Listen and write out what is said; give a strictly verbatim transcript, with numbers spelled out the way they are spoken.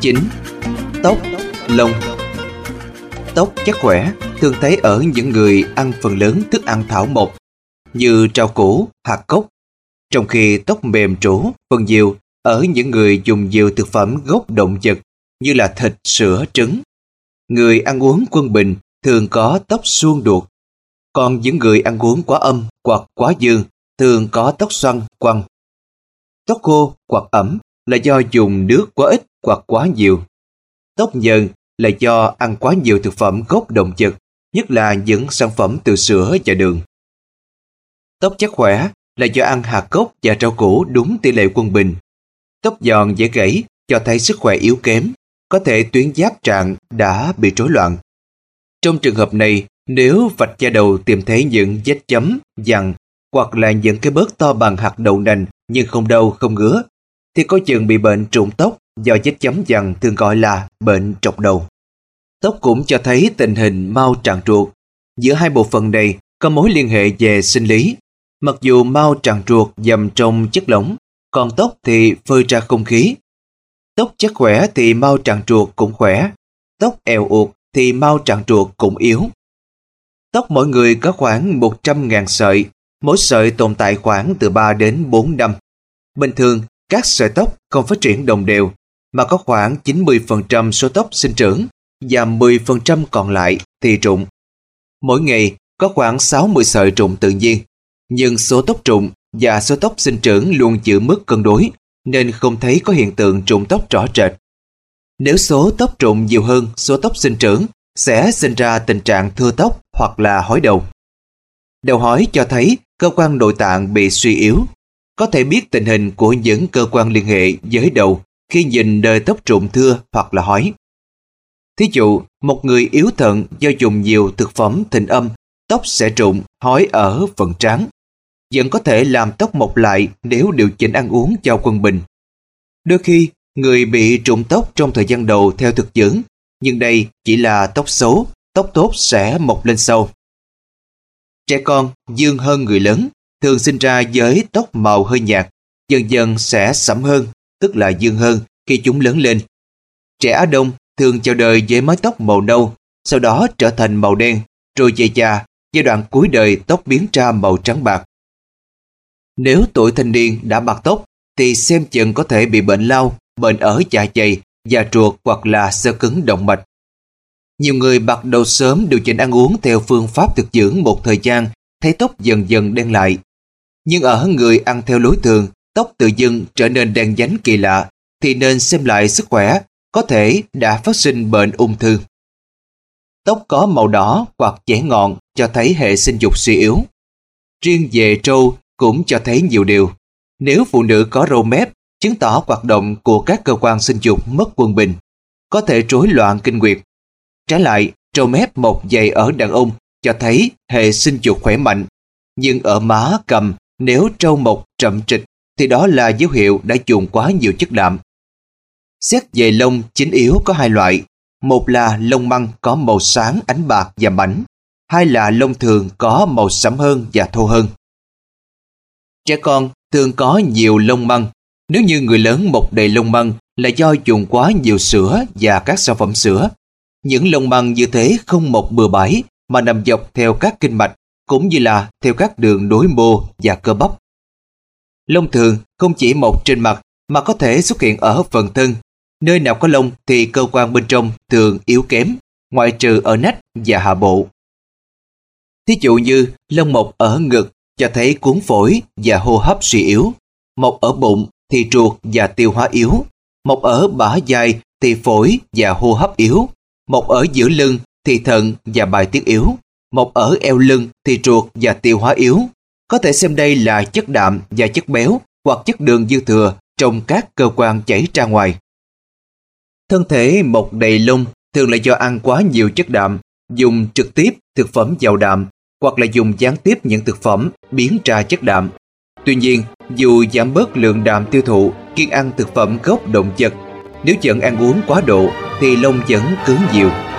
chín. Tóc, lông. Tóc chắc khỏe thường thấy ở những người ăn phần lớn thức ăn thảo mộc như rau củ, hạt cốc, trong khi tóc mềm trổ, phần nhiều ở những người dùng nhiều thực phẩm gốc động vật như là thịt, sữa, trứng. Người ăn uống quân bình thường có tóc suông đuột, còn những người ăn uống quá âm hoặc quá dương thường có tóc xoăn, quăn. Tóc khô hoặc ẩm là do dùng nước quá ít hoặc quá nhiều. Tóc nhờn là do ăn quá nhiều thực phẩm gốc động vật, nhất là những sản phẩm từ sữa và đường. Tóc chắc khỏe là do ăn hạt cốc và rau củ đúng tỷ lệ quân bình. Tóc giòn dễ gãy cho thấy sức khỏe yếu kém, có thể tuyến giáp trạng đã bị rối loạn. Trong trường hợp này, nếu vạch da đầu tìm thấy những vết chấm, dằn hoặc là những cái bớt to bằng hạt đậu nành nhưng không đau không ngứa, thì có chừng bị bệnh rụng tóc do vết chấm dằn thường gọi là bệnh trọc đầu. Tóc cũng cho thấy tình hình mao tràng ruột. Giữa hai bộ phận này có mối liên hệ về sinh lý. Mặc dù mao tràng ruột dầm trong chất lỏng, còn tóc thì phơi ra không khí. Tóc chắc khỏe thì mao tràng ruột cũng khỏe, tóc èo uột thì mao tràng ruột cũng yếu. Tóc mỗi người có khoảng một trăm nghìn sợi, mỗi sợi tồn tại khoảng từ ba đến bốn năm. Bình thường, các sợi tóc không phát triển đồng đều, mà có khoảng chín mươi phần trăm số tóc sinh trưởng và mười phần trăm còn lại thì rụng. Mỗi ngày có khoảng sáu mươi sợi rụng tự nhiên, nhưng số tóc rụng và số tóc sinh trưởng luôn giữ mức cân đối, nên không thấy có hiện tượng rụng tóc rõ rệt. Nếu số tóc rụng nhiều hơn số tóc sinh trưởng, sẽ sinh ra tình trạng thưa tóc hoặc là hói đầu. Đầu hói cho thấy cơ quan nội tạng bị suy yếu. Có thể biết tình hình của những cơ quan liên hệ với đầu khi nhìn nơi tóc rụng thưa hoặc là hói. Thí dụ, một người yếu thận do dùng nhiều thực phẩm thịnh âm, tóc sẽ rụng, hói ở phần trán. Vẫn có thể làm tóc mọc lại nếu điều chỉnh ăn uống cho quân bình. Đôi khi, người bị rụng tóc trong thời gian đầu theo thực dưỡng, nhưng đây chỉ là tóc xấu, tóc tốt sẽ mọc lên sau. Trẻ con dương hơn người lớn, thường sinh ra với tóc màu hơi nhạt, dần dần sẽ sẫm hơn, tức là dương hơn khi chúng lớn lên. Trẻ Á Đông thường chào đời với mái tóc màu nâu, sau đó trở thành màu đen, rồi về già, giai đoạn cuối đời tóc biến ra màu trắng bạc. Nếu tuổi thanh niên đã bạc tóc, thì xem chừng có thể bị bệnh lao, bệnh ở dạ dày, da ruột hoặc là xơ cứng động mạch. Nhiều người bạc đầu sớm điều chỉnh ăn uống theo phương pháp thực dưỡng một thời gian, thấy tóc dần dần đen lại. Nhưng ở người ăn theo lối thường, tóc tự dưng trở nên đen nhánh kỳ lạ, thì nên xem lại sức khỏe, có thể đã phát sinh bệnh ung thư. Tóc có màu đỏ hoặc chẻ ngọn cho thấy hệ sinh dục suy yếu. Riêng về râu cũng cho thấy nhiều điều. Nếu phụ nữ có râu mép, chứng tỏ hoạt động của các cơ quan sinh dục mất quân bình, có thể rối loạn kinh nguyệt. Trái lại, râu mép mọc dày ở đàn ông cho thấy hệ sinh dục khỏe mạnh. Nhưng ở má, cằm, nếu râu mọc rậm trịch thì đó là dấu hiệu đã dùng quá nhiều chất đạm. Xét về lông chính yếu có hai loại. Một là lông măng có màu sáng ánh bạc và mảnh. Hai là lông thường có màu sẫm hơn và thô hơn. Trẻ con thường có nhiều lông măng. Nếu như người lớn mọc đầy lông măng là do dùng quá nhiều sữa và các sản phẩm sữa. Những lông măng như thế không mọc bừa bãi mà nằm dọc theo các kinh mạch, cũng như là theo các đường nối mô và cơ bắp. Lông thường không chỉ mọc trên mặt mà có thể xuất hiện ở phần thân. Nơi nào có lông thì cơ quan bên trong thường yếu kém, ngoại trừ ở nách và hạ bộ. Thí dụ như lông mọc ở ngực cho thấy cuống phổi và hô hấp suy yếu, mọc ở bụng thì ruột và tiêu hóa yếu, mọc ở bả vai thì phổi và hô hấp yếu, mọc ở giữa lưng thì thận và bài tiết yếu, mọc ở eo lưng thì ruột và tiêu hóa yếu. Có thể xem đây là chất đạm và chất béo hoặc chất đường dư thừa trong các cơ quan chảy ra ngoài. Thân thể mọc đầy lông thường là do ăn quá nhiều chất đạm, dùng trực tiếp thực phẩm giàu đạm hoặc là dùng gián tiếp những thực phẩm biến ra chất đạm. Tuy nhiên, dù giảm bớt lượng đạm tiêu thụ, kiêng ăn thực phẩm gốc động vật, nếu vẫn ăn uống quá độ thì lông vẫn cứng nhiều.